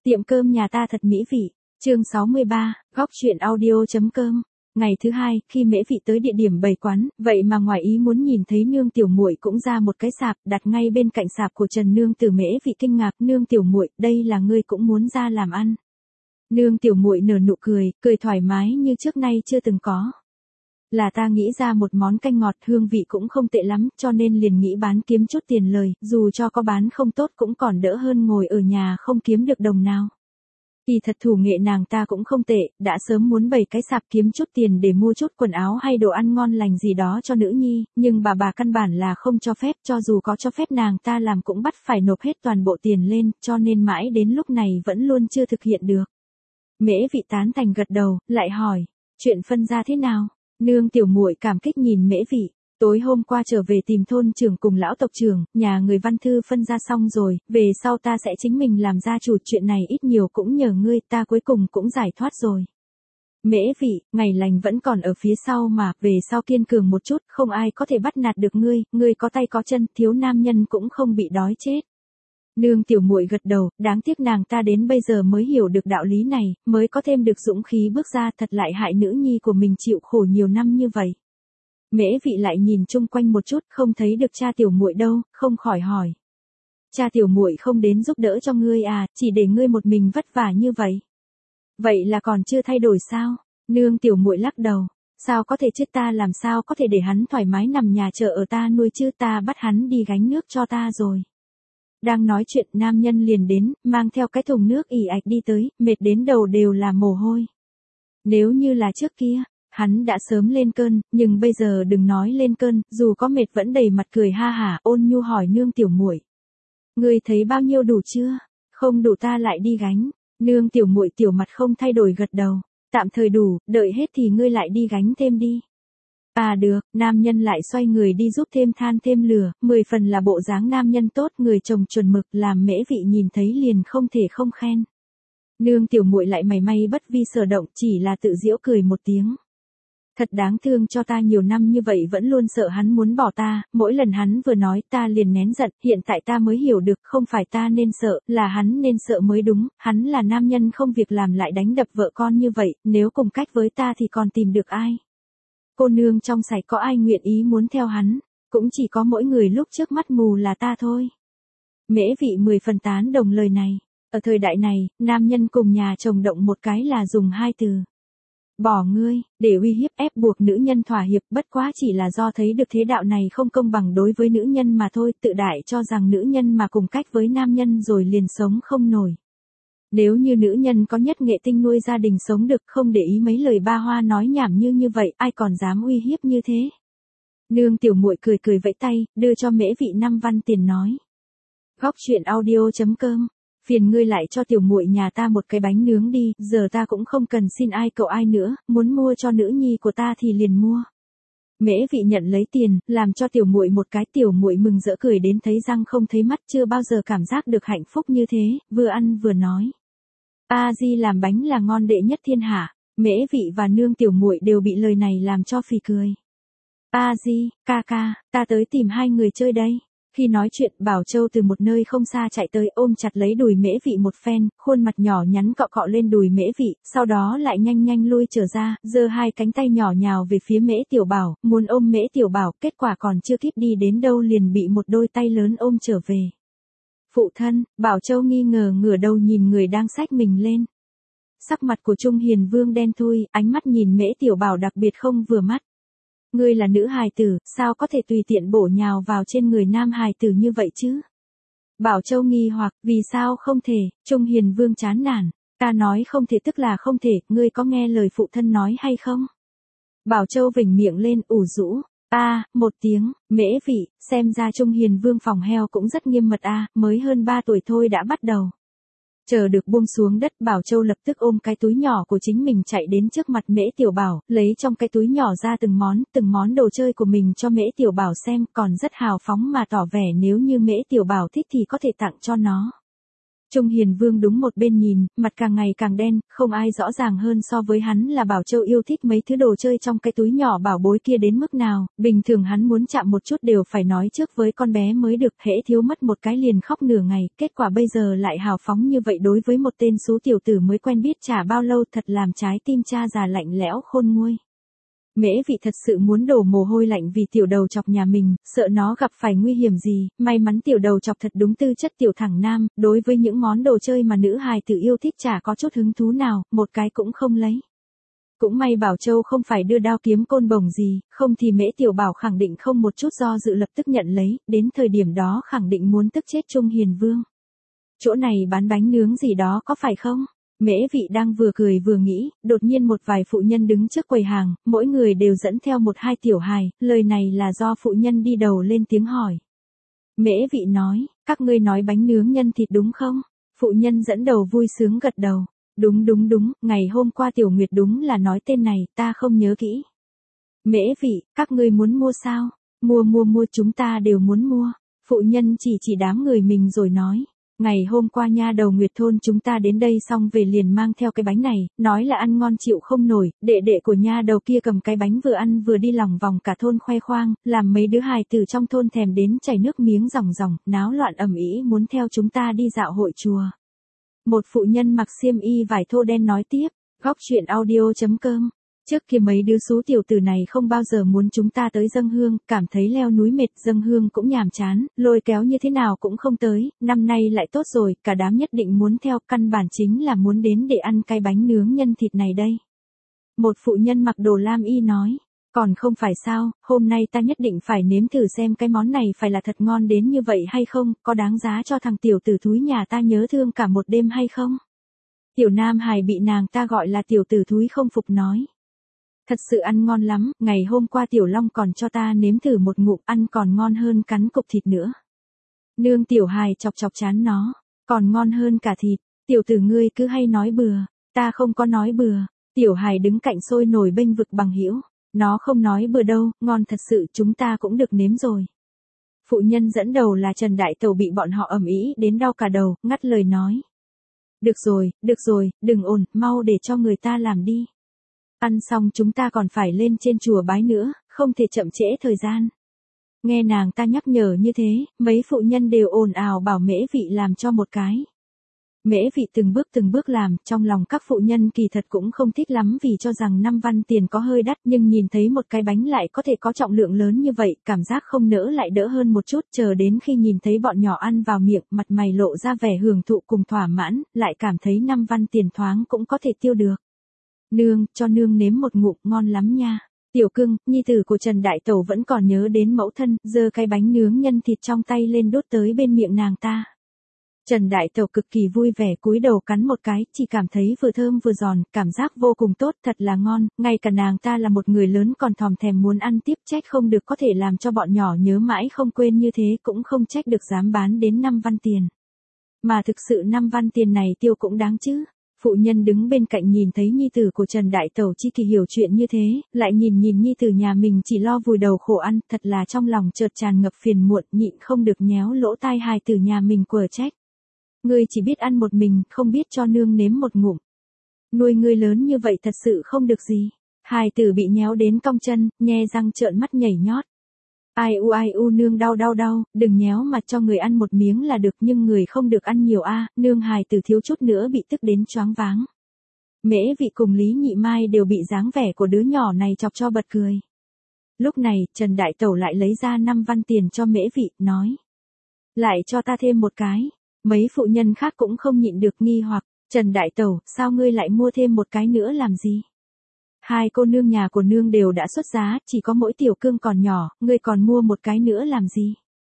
Tiệm cơm nhà ta thật mỹ vị. Chương 63, góc truyện audio.com. Ngày thứ hai, khi Mễ Vị tới địa điểm bày quán, vậy mà ngoài ý muốn nhìn thấy nương tiểu muội cũng ra một cái sạp đặt ngay bên cạnh sạp của Trần Nương Tử. Mễ Vị kinh ngạc, nương tiểu muội, đây là ngươi cũng muốn ra làm ăn? Nương tiểu muội nở nụ cười, cười thoải mái như trước nay chưa từng có. Là ta nghĩ ra một món canh ngọt hương vị cũng không tệ lắm, cho nên liền nghĩ bán kiếm chút tiền lời, dù cho có bán không tốt cũng còn đỡ hơn ngồi ở nhà không kiếm được đồng nào. Kỳ thật thủ nghệ nàng ta cũng không tệ, đã sớm muốn bày cái sạp kiếm chút tiền để mua chút quần áo hay đồ ăn ngon lành gì đó cho nữ nhi, nhưng bà căn bản là không cho phép, cho dù có cho phép nàng ta làm cũng bắt phải nộp hết toàn bộ tiền lên, cho nên mãi đến lúc này vẫn luôn chưa thực hiện được. Mễ Vị tán thành gật đầu, lại hỏi, chuyện phân ra thế nào? Nương tiểu muội cảm kích nhìn Mễ Vị. Tối hôm qua trở về tìm thôn trưởng cùng lão tộc trưởng, nhà người văn thư phân ra xong rồi, về sau ta sẽ chính mình làm gia chủ, chuyện này ít nhiều cũng nhờ ngươi, ta cuối cùng cũng giải thoát rồi. Mễ Vị, ngày lành vẫn còn ở phía sau mà, về sau kiên cường một chút, không ai có thể bắt nạt được ngươi có tay có chân, thiếu nam nhân cũng không bị đói chết. Nương tiểu muội gật đầu, đáng tiếc nàng ta đến bây giờ mới hiểu được đạo lý này, mới có thêm được dũng khí bước ra, thật lại hại nữ nhi của mình chịu khổ nhiều năm như vậy. Mễ Vị lại nhìn chung quanh một chút, không thấy được cha tiểu muội đâu, không khỏi hỏi. Cha tiểu muội không đến giúp đỡ cho ngươi à, chỉ để ngươi một mình vất vả như vậy. Vậy là còn chưa thay đổi sao? Nương tiểu muội lắc đầu. Sao có thể chứ, ta làm sao có thể để hắn thoải mái nằm nhà chờ ở ta nuôi chứ, ta bắt hắn đi gánh nước cho ta rồi. Đang nói chuyện nam nhân liền đến, mang theo cái thùng nước ì ạch đi tới, mệt đến đầu đều là mồ hôi. Nếu như là trước kia, hắn đã sớm lên cơn, nhưng bây giờ đừng nói lên cơn, dù có mệt vẫn đầy mặt cười ha hả, ôn nhu hỏi nương tiểu muội. Ngươi thấy bao nhiêu đủ chưa? Không đủ ta lại đi gánh. Nương tiểu muội tiểu mặt không thay đổi gật đầu. Tạm thời đủ, đợi hết thì ngươi lại đi gánh thêm đi. À được, nam nhân lại xoay người đi giúp thêm than thêm lửa, 10 phần là bộ dáng nam nhân tốt, người chồng chuẩn mực, làm Mễ Vị nhìn thấy liền không thể không khen. Nương tiểu muội lại mày may bất vi sở động, chỉ là tự giễu cười một tiếng. Thật đáng thương, cho ta nhiều năm như vậy vẫn luôn sợ hắn muốn bỏ ta, mỗi lần hắn vừa nói ta liền nén giận, hiện tại ta mới hiểu được, không phải ta nên sợ, là hắn nên sợ mới đúng, hắn là nam nhân không việc làm lại đánh đập vợ con như vậy, nếu cùng cách với ta thì còn tìm được ai. Cô nương trong sạch có ai nguyện ý muốn theo hắn, cũng chỉ có mỗi người lúc trước mắt mù là ta thôi. Mễ Vị 10 phần tán đồng lời này. Ở thời đại này, nam nhân cùng nhà chồng động một cái là dùng hai từ. Bỏ ngươi, để uy hiếp ép buộc nữ nhân thỏa hiệp, bất quá chỉ là do thấy được thế đạo này không công bằng đối với nữ nhân mà thôi, tự đại cho rằng nữ nhân mà cùng cách với nam nhân rồi liền sống không nổi. Nếu như nữ nhân có nhất nghệ tinh nuôi gia đình sống được, không để ý mấy lời ba hoa nói nhảm như vậy, ai còn dám uy hiếp như thế. Nương tiểu muội cười cười vẫy tay, đưa cho Mễ Vị 5 văn tiền nói. Góc truyện audio.com. Phiền ngươi lại cho tiểu muội nhà ta một cái bánh nướng đi, giờ ta cũng không cần xin ai cậu ai nữa, muốn mua cho nữ nhi của ta thì liền mua. Mễ Vị nhận lấy tiền, làm cho tiểu muội một cái, tiểu muội mừng rỡ cười đến thấy răng không thấy mắt, chưa bao giờ cảm giác được hạnh phúc như thế, vừa ăn vừa nói. A Di làm bánh là ngon đệ nhất thiên hạ. Mễ Vị và nương tiểu muội đều bị lời này làm cho phì cười. A Di, ca ca, ta tới tìm hai người chơi đây. Khi nói chuyện, Bảo Châu từ một nơi không xa chạy tới, ôm chặt lấy đùi Mễ Vị một phen, khuôn mặt nhỏ nhắn cọ cọ lên đùi Mễ Vị, sau đó lại nhanh lui trở ra, giơ hai cánh tay nhỏ nhào về phía Mễ Tiểu Bảo, muốn ôm Mễ Tiểu Bảo, kết quả còn chưa kịp đi đến đâu liền bị một đôi tay lớn ôm trở về. Phụ thân, Bảo Châu nghi ngờ ngửa đầu nhìn người đang xách mình lên. Sắc mặt của Trung Hiền Vương đen thui, ánh mắt nhìn Mễ Tiểu Bảo đặc biệt không vừa mắt. Ngươi là nữ hài tử, sao có thể tùy tiện bổ nhào vào trên người nam hài tử như vậy chứ? Bảo Châu nghi hoặc, vì sao không thể? Trung Hiền Vương chán nản, ta nói không thể tức là không thể, ngươi có nghe lời phụ thân nói hay không? Bảo Châu vểnh miệng lên, ủ rũ. Một tiếng, Mễ Vị, xem ra Trung Hiền Vương phòng heo cũng rất nghiêm mật mới hơn 3 tuổi thôi đã bắt đầu. Chờ được buông xuống đất, Bảo Châu lập tức ôm cái túi nhỏ của chính mình chạy đến trước mặt Mễ Tiểu Bảo, lấy trong cái túi nhỏ ra từng món đồ chơi của mình cho Mễ Tiểu Bảo xem, còn rất hào phóng mà tỏ vẻ nếu như Mễ Tiểu Bảo thích thì có thể tặng cho nó. Trung Hiền Vương đúng một bên nhìn, mặt càng ngày càng đen, không ai rõ ràng hơn so với hắn là Bảo Châu yêu thích mấy thứ đồ chơi trong cái túi nhỏ bảo bối kia đến mức nào, bình thường hắn muốn chạm một chút đều phải nói trước với con bé mới được, hễ thiếu mất một cái liền khóc nửa ngày, kết quả bây giờ lại hào phóng như vậy đối với một tên xú tiểu tử mới quen biết chả bao lâu, thật làm trái tim cha già lạnh lẽo khôn nguôi. Mễ Vị thật sự muốn đổ mồ hôi lạnh vì tiểu đầu chọc nhà mình, sợ nó gặp phải nguy hiểm gì, may mắn tiểu đầu chọc thật đúng tư chất tiểu thẳng nam, đối với những món đồ chơi mà nữ hài tử yêu thích chả có chút hứng thú nào, một cái cũng không lấy. Cũng may Bảo Châu không phải đưa đao kiếm côn bổng gì, không thì Mễ Tiểu Bảo khẳng định không một chút do dự lập tức nhận lấy, đến thời điểm đó khẳng định muốn tức chết Trung Hiền Vương. Chỗ này bán bánh nướng gì đó có phải không? Mễ Vị đang vừa cười vừa nghĩ, đột nhiên một vài phụ nhân đứng trước quầy hàng, mỗi người đều dẫn theo một hai tiểu hài, lời này là do phụ nhân đi đầu lên tiếng hỏi. Mễ Vị nói, các ngươi nói bánh nướng nhân thịt đúng không? Phụ nhân dẫn đầu vui sướng gật đầu. Đúng, ngày hôm qua Tiểu Nguyệt đúng là nói tên này, ta không nhớ kỹ. Mễ Vị, các ngươi muốn mua sao? Mua chúng ta đều muốn mua. Phụ nhân chỉ đám người mình rồi nói. Ngày hôm qua nha đầu Nguyệt thôn chúng ta đến đây xong về liền mang theo cái bánh này, nói là ăn ngon chịu không nổi, đệ của nha đầu kia cầm cái bánh vừa ăn vừa đi lòng vòng cả thôn khoe khoang, làm mấy đứa hài từ trong thôn thèm đến chảy nước miếng ròng ròng, náo loạn ầm ĩ muốn theo chúng ta đi dạo hội chùa. Một phụ nhân mặc xiêm y vải thô đen nói tiếp, góc chuyện audio.com. Trước kia mấy đứa xú tiểu tử này không bao giờ muốn chúng ta tới dâng hương, cảm thấy leo núi mệt, dâng hương cũng nhàm chán, lôi kéo như thế nào cũng không tới, năm nay lại tốt rồi, cả đám nhất định muốn theo, căn bản chính là muốn đến để ăn cái bánh nướng nhân thịt này đây. Một phụ nhân mặc đồ lam y nói, còn không phải sao, hôm nay ta nhất định phải nếm thử xem cái món này phải là thật ngon đến như vậy hay không, có đáng giá cho thằng tiểu tử thúi nhà ta nhớ thương cả một đêm hay không. Tiểu Nam Hải bị nàng ta gọi là tiểu tử thúi không phục nói. Thật sự ăn ngon lắm, ngày hôm qua Tiểu Long còn cho ta nếm thử một ngụm, ăn còn ngon hơn cắn cục thịt nữa. Nương Tiểu Hài chọc chán nó, còn ngon hơn cả thịt, tiểu tử ngươi cứ hay nói bừa, ta không có nói bừa. Tiểu Hài đứng cạnh sôi nổi bênh vực bằng hữu, nó không nói bừa đâu, ngon thật sự, chúng ta cũng được nếm rồi. Phụ nhân dẫn đầu là Trần Đại Tẩu bị bọn họ ầm ĩ đến đau cả đầu, ngắt lời nói. Được rồi, đừng ồn, mau để cho người ta làm đi. Ăn xong chúng ta còn phải lên trên chùa bái nữa, không thể chậm trễ thời gian. Nghe nàng ta nhắc nhở như thế, mấy phụ nhân đều ồn ào bảo Mễ Vị làm cho một cái. Mễ Vị từng bước làm, trong lòng các phụ nhân kỳ thật cũng không thích lắm vì cho rằng 5 văn tiền có hơi đắt, nhưng nhìn thấy một cái bánh lại có thể có trọng lượng lớn như vậy, cảm giác không nỡ lại đỡ hơn một chút, chờ đến khi nhìn thấy bọn nhỏ ăn vào miệng, mặt mày lộ ra vẻ hưởng thụ cùng thỏa mãn, lại cảm thấy 5 văn tiền thoáng cũng có thể tiêu được. Nương, cho nương nếm một ngụm, ngon lắm nha. Tiểu Cưng, nhi tử của Trần Đại Tẩu vẫn còn nhớ đến mẫu thân, giơ cái bánh nướng nhân thịt trong tay lên đốt tới bên miệng nàng ta. Trần Đại Tẩu cực kỳ vui vẻ cúi đầu cắn một cái, chỉ cảm thấy vừa thơm vừa giòn, cảm giác vô cùng tốt, thật là ngon, ngay cả nàng ta là một người lớn còn thòm thèm muốn ăn tiếp, trách không được có thể làm cho bọn nhỏ nhớ mãi không quên như thế, cũng không trách được dám bán đến 5 văn tiền. Mà thực sự 5 văn tiền này tiêu cũng đáng chứ. Phụ nhân đứng bên cạnh nhìn thấy nhi tử của Trần Đại Tẩu chi kỳ hiểu chuyện như thế, lại nhìn nhi tử nhà mình chỉ lo vùi đầu khổ ăn, thật là trong lòng chợt tràn ngập phiền muộn, nhịn không được nhéo lỗ tai hài tử nhà mình quở trách. Ngươi chỉ biết ăn một mình, không biết cho nương nếm một ngụm. Nuôi ngươi lớn như vậy thật sự không được gì. Hài tử bị nhéo đến cong chân, nhe răng trợn mắt nhảy nhót. Ai u nương đau, đừng nhéo mà cho người ăn một miếng là được nhưng người không được ăn nhiều a. Nương hài tử thiếu chút nữa bị tức đến choáng váng. Mễ Vị cùng Lý Nhị Mai đều bị dáng vẻ của đứa nhỏ này chọc cho bật cười. Lúc này, Trần Đại Tẩu lại lấy ra 5 văn tiền cho Mễ Vị, nói. Lại cho ta thêm một cái. Mấy phụ nhân khác cũng không nhịn được nghi hoặc, Trần Đại Tẩu, sao ngươi lại mua thêm một cái nữa làm gì? Hai cô nương nhà của nương đều đã xuất giá, chỉ có mỗi Tiểu Cương còn nhỏ, ngươi còn mua một cái nữa làm gì?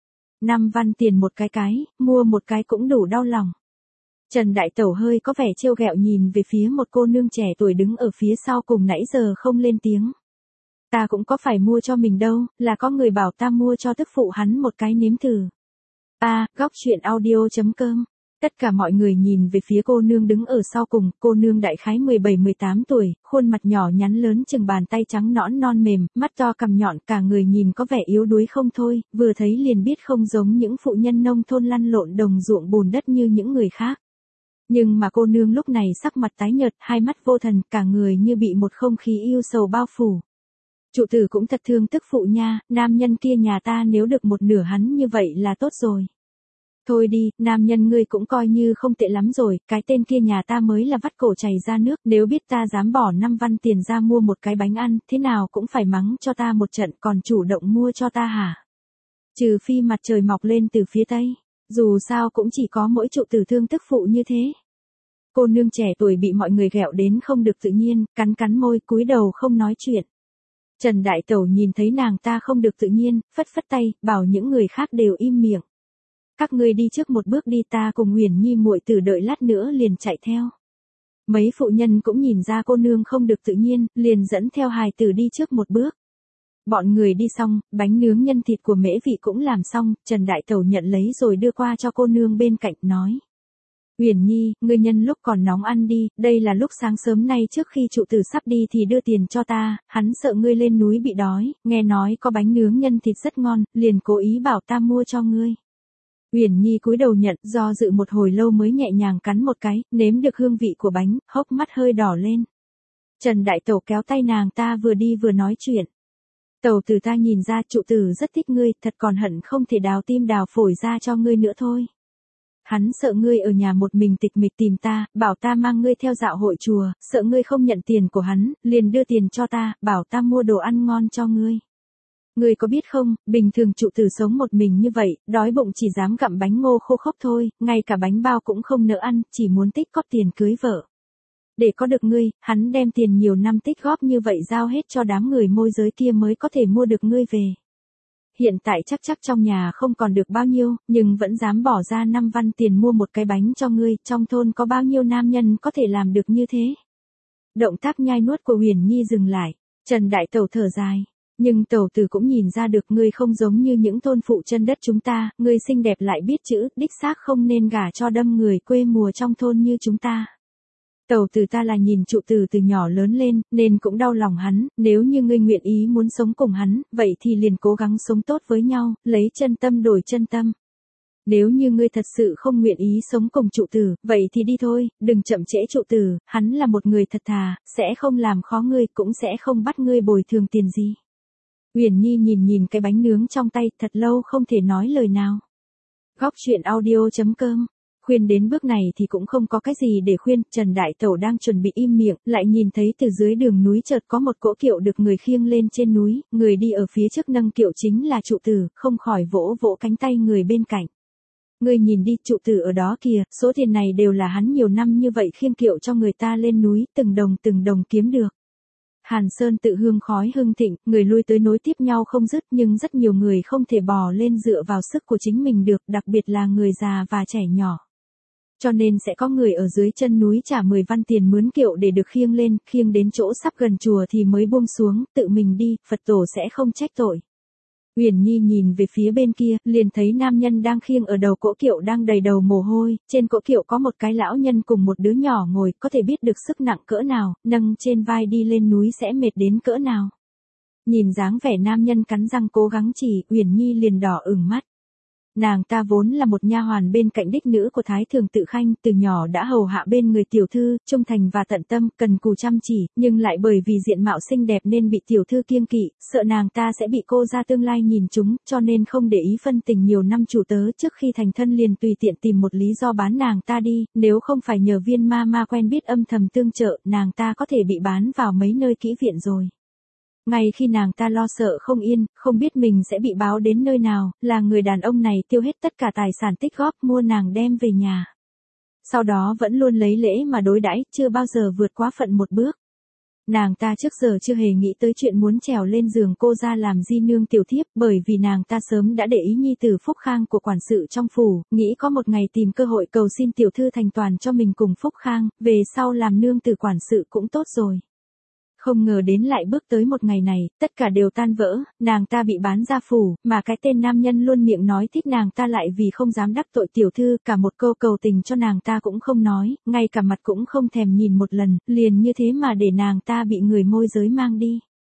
5 văn tiền một cái, mua một cái cũng đủ đau lòng. Trần Đại Tẩu hơi có vẻ trêu ghẹo nhìn về phía một cô nương trẻ tuổi đứng ở phía sau cùng nãy giờ không lên tiếng. Ta cũng có phải mua cho mình đâu, là có người bảo ta mua cho tức phụ hắn một cái nếm thử. Góc chuyện audio.com. Tất cả mọi người nhìn về phía cô nương đứng ở sau cùng, cô nương đại khái 17-18 tuổi, khuôn mặt nhỏ nhắn lớn chừng bàn tay trắng nõn non mềm, mắt to cằm nhọn, cả người nhìn có vẻ yếu đuối không thôi, vừa thấy liền biết không giống những phụ nhân nông thôn lăn lộn đồng ruộng bùn đất như những người khác. Nhưng mà cô nương lúc này sắc mặt tái nhợt, hai mắt vô thần, cả người như bị một không khí yêu sầu bao phủ. Trụ tử cũng thật thương tức phụ nha, nam nhân kia nhà ta nếu được một nửa hắn như vậy là tốt rồi. Thôi đi, nam nhân ngươi cũng coi như không tệ lắm rồi, cái tên kia nhà ta mới là vắt cổ chảy ra nước, nếu biết ta dám bỏ 5 văn tiền ra mua một cái bánh ăn, thế nào cũng phải mắng cho ta một trận còn chủ động mua cho ta hả? Trừ phi mặt trời mọc lên từ phía tây, dù sao cũng chỉ có mỗi trụ tử thương tức phụ như thế. Cô nương trẻ tuổi bị mọi người ghẹo đến không được tự nhiên, cắn cắn môi cúi đầu không nói chuyện. Trần Đại Tẩu nhìn thấy nàng ta không được tự nhiên, phất phất tay, bảo những người khác đều im miệng. Các ngươi đi trước một bước đi, ta cùng Huyền Nhi muội tử đợi lát nữa liền chạy theo. Mấy phụ nhân cũng nhìn ra cô nương không được tự nhiên, liền dẫn theo hài tử đi trước một bước. Bọn người đi xong, bánh nướng nhân thịt của Mễ Vị cũng làm xong, Trần Đại Tẩu nhận lấy rồi đưa qua cho cô nương bên cạnh nói. Huyền Nhi, ngươi nhân lúc còn nóng ăn đi, đây là lúc sáng sớm nay trước khi trụ tử sắp đi thì đưa tiền cho ta, hắn sợ ngươi lên núi bị đói, nghe nói có bánh nướng nhân thịt rất ngon, liền cố ý bảo ta mua cho ngươi. Huyền Nhi cúi đầu nhận, do dự một hồi lâu mới nhẹ nhàng cắn một cái, nếm được hương vị của bánh, hốc mắt hơi đỏ lên. Trần Đại Tẩu kéo tay nàng ta vừa đi vừa nói chuyện. Tẩu tử ta nhìn ra trụ tử rất thích ngươi, thật còn hận không thể đào tim đào phổi ra cho ngươi nữa thôi. Hắn sợ ngươi ở nhà một mình tịch mịch tìm ta, bảo ta mang ngươi theo dạo hội chùa, sợ ngươi không nhận tiền của hắn, liền đưa tiền cho ta, bảo ta mua đồ ăn ngon cho ngươi. Ngươi có biết không, bình thường trụ tử sống một mình như vậy, đói bụng chỉ dám gặm bánh ngô khô khốc thôi, ngay cả bánh bao cũng không nỡ ăn, chỉ muốn tích góp tiền cưới vợ. Để có được ngươi, hắn đem tiền nhiều năm tích góp như vậy giao hết cho đám người môi giới kia mới có thể mua được ngươi về. Hiện tại chắc trong nhà không còn được bao nhiêu, nhưng vẫn dám bỏ ra 5 văn tiền mua một cái bánh cho ngươi, trong thôn có bao nhiêu nam nhân có thể làm được như thế. Động tác nhai nuốt của Huyền Nhi dừng lại, Trần Đại Tẩu thở dài. Nhưng tẩu tử cũng nhìn ra được ngươi không giống như những thôn phụ chân đất chúng ta, ngươi xinh đẹp lại biết chữ, đích xác không nên gả cho đâm người quê mùa trong thôn như chúng ta. Tẩu tử ta là nhìn trụ tử từ nhỏ lớn lên, nên cũng đau lòng hắn, nếu như ngươi nguyện ý muốn sống cùng hắn, vậy thì liền cố gắng sống tốt với nhau, lấy chân tâm đổi chân tâm. Nếu như ngươi thật sự không nguyện ý sống cùng trụ tử, vậy thì đi thôi, đừng chậm trễ trụ tử, hắn là một người thật thà, sẽ không làm khó ngươi, cũng sẽ không bắt ngươi bồi thường tiền gì. Huyền Nhi nhìn cái bánh nướng trong tay, thật lâu không thể nói lời nào. Góc chuyện audio.com. Khuyên đến bước này thì cũng không có cái gì để khuyên, Trần Đại Tẩu đang chuẩn bị im miệng, lại nhìn thấy từ dưới đường núi chợt có một cỗ kiệu được người khiêng lên trên núi, người đi ở phía trước nâng kiệu chính là trụ tử, không khỏi vỗ vỗ cánh tay người bên cạnh. Ngươi nhìn đi, trụ tử ở đó kìa, số tiền này đều là hắn nhiều năm như vậy khiêng kiệu cho người ta lên núi, từng đồng kiếm được. Hàn Sơn tự hương khói hưng thịnh, người lui tới nối tiếp nhau không dứt, nhưng rất nhiều người không thể bò lên dựa vào sức của chính mình được, đặc biệt là người già và trẻ nhỏ. Cho nên sẽ có người ở dưới chân núi trả 10 văn tiền mướn kiệu để được khiêng lên, khiêng đến chỗ sắp gần chùa thì mới buông xuống, tự mình đi, Phật tổ sẽ không trách tội. Huyền Nhi nhìn về phía bên kia, liền thấy nam nhân đang khiêng ở đầu cỗ kiệu đang đầy đầu mồ hôi, trên cỗ kiệu có một cái lão nhân cùng một đứa nhỏ ngồi, có thể biết được sức nặng cỡ nào, nâng trên vai đi lên núi sẽ mệt đến cỡ nào. Nhìn dáng vẻ nam nhân cắn răng cố gắng chỉ, Huyền Nhi liền đỏ ửng mắt. Nàng ta vốn là một nha hoàn bên cạnh đích nữ của Thái Thường Tự Khanh, từ nhỏ đã hầu hạ bên người tiểu thư, trung thành và tận tâm, cần cù chăm chỉ, nhưng lại bởi vì diện mạo xinh đẹp nên bị tiểu thư kiêng kỵ, sợ nàng ta sẽ bị cô ra tương lai nhìn trúng, cho nên không để ý phân tình nhiều năm chủ tớ, trước khi thành thân liền tùy tiện tìm một lý do bán nàng ta đi, nếu không phải nhờ Viên ma quen biết âm thầm tương trợ, nàng ta có thể bị bán vào mấy nơi kỹ viện rồi. Ngay khi nàng ta lo sợ không yên, không biết mình sẽ bị báo đến nơi nào, là người đàn ông này tiêu hết tất cả tài sản tích góp mua nàng đem về nhà. Sau đó vẫn luôn lấy lễ mà đối đãi, chưa bao giờ vượt quá phận một bước. Nàng ta trước giờ chưa hề nghĩ tới chuyện muốn trèo lên giường cô ra làm di nương tiểu thiếp, bởi vì nàng ta sớm đã để ý nhi tử Phúc Khang của quản sự trong phủ, nghĩ có một ngày tìm cơ hội cầu xin tiểu thư thành toàn cho mình cùng Phúc Khang, về sau làm nương tử quản sự cũng tốt rồi. Không ngờ đến lại bước tới một ngày này, tất cả đều tan vỡ, nàng ta bị bán ra phủ, mà cái tên nam nhân luôn miệng nói thích nàng ta lại vì không dám đắc tội tiểu thư, cả một câu cầu tình cho nàng ta cũng không nói, ngay cả mặt cũng không thèm nhìn một lần, liền như thế mà để nàng ta bị người môi giới mang đi.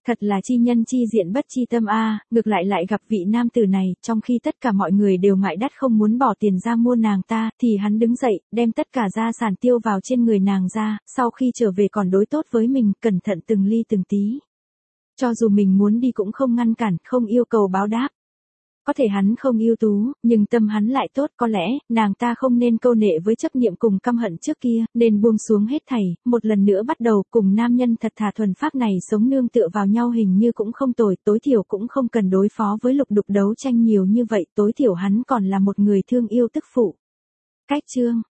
Thật là chi nhân chi diện bất chi tâm a, ngược lại gặp vị nam tử này, trong khi tất cả mọi người đều ngại đắt không muốn bỏ tiền ra mua nàng ta, thì hắn đứng dậy, đem tất cả gia sản tiêu vào trên người nàng ra, sau khi trở về còn đối tốt với mình, cẩn thận từng ly từng tí. Cho dù mình muốn đi cũng không ngăn cản, không yêu cầu báo đáp. Có thể hắn không ưu tú, nhưng tâm hắn lại tốt, có lẽ, nàng ta không nên câu nệ với chấp niệm cùng căm hận trước kia, nên buông xuống hết thảy, một lần nữa bắt đầu cùng nam nhân thật thà thuần phác này sống nương tựa vào nhau hình như cũng không tồi, tối thiểu cũng không cần đối phó với lục đục đấu tranh nhiều như vậy, tối thiểu hắn còn là một người thương yêu tức phụ. Cách chương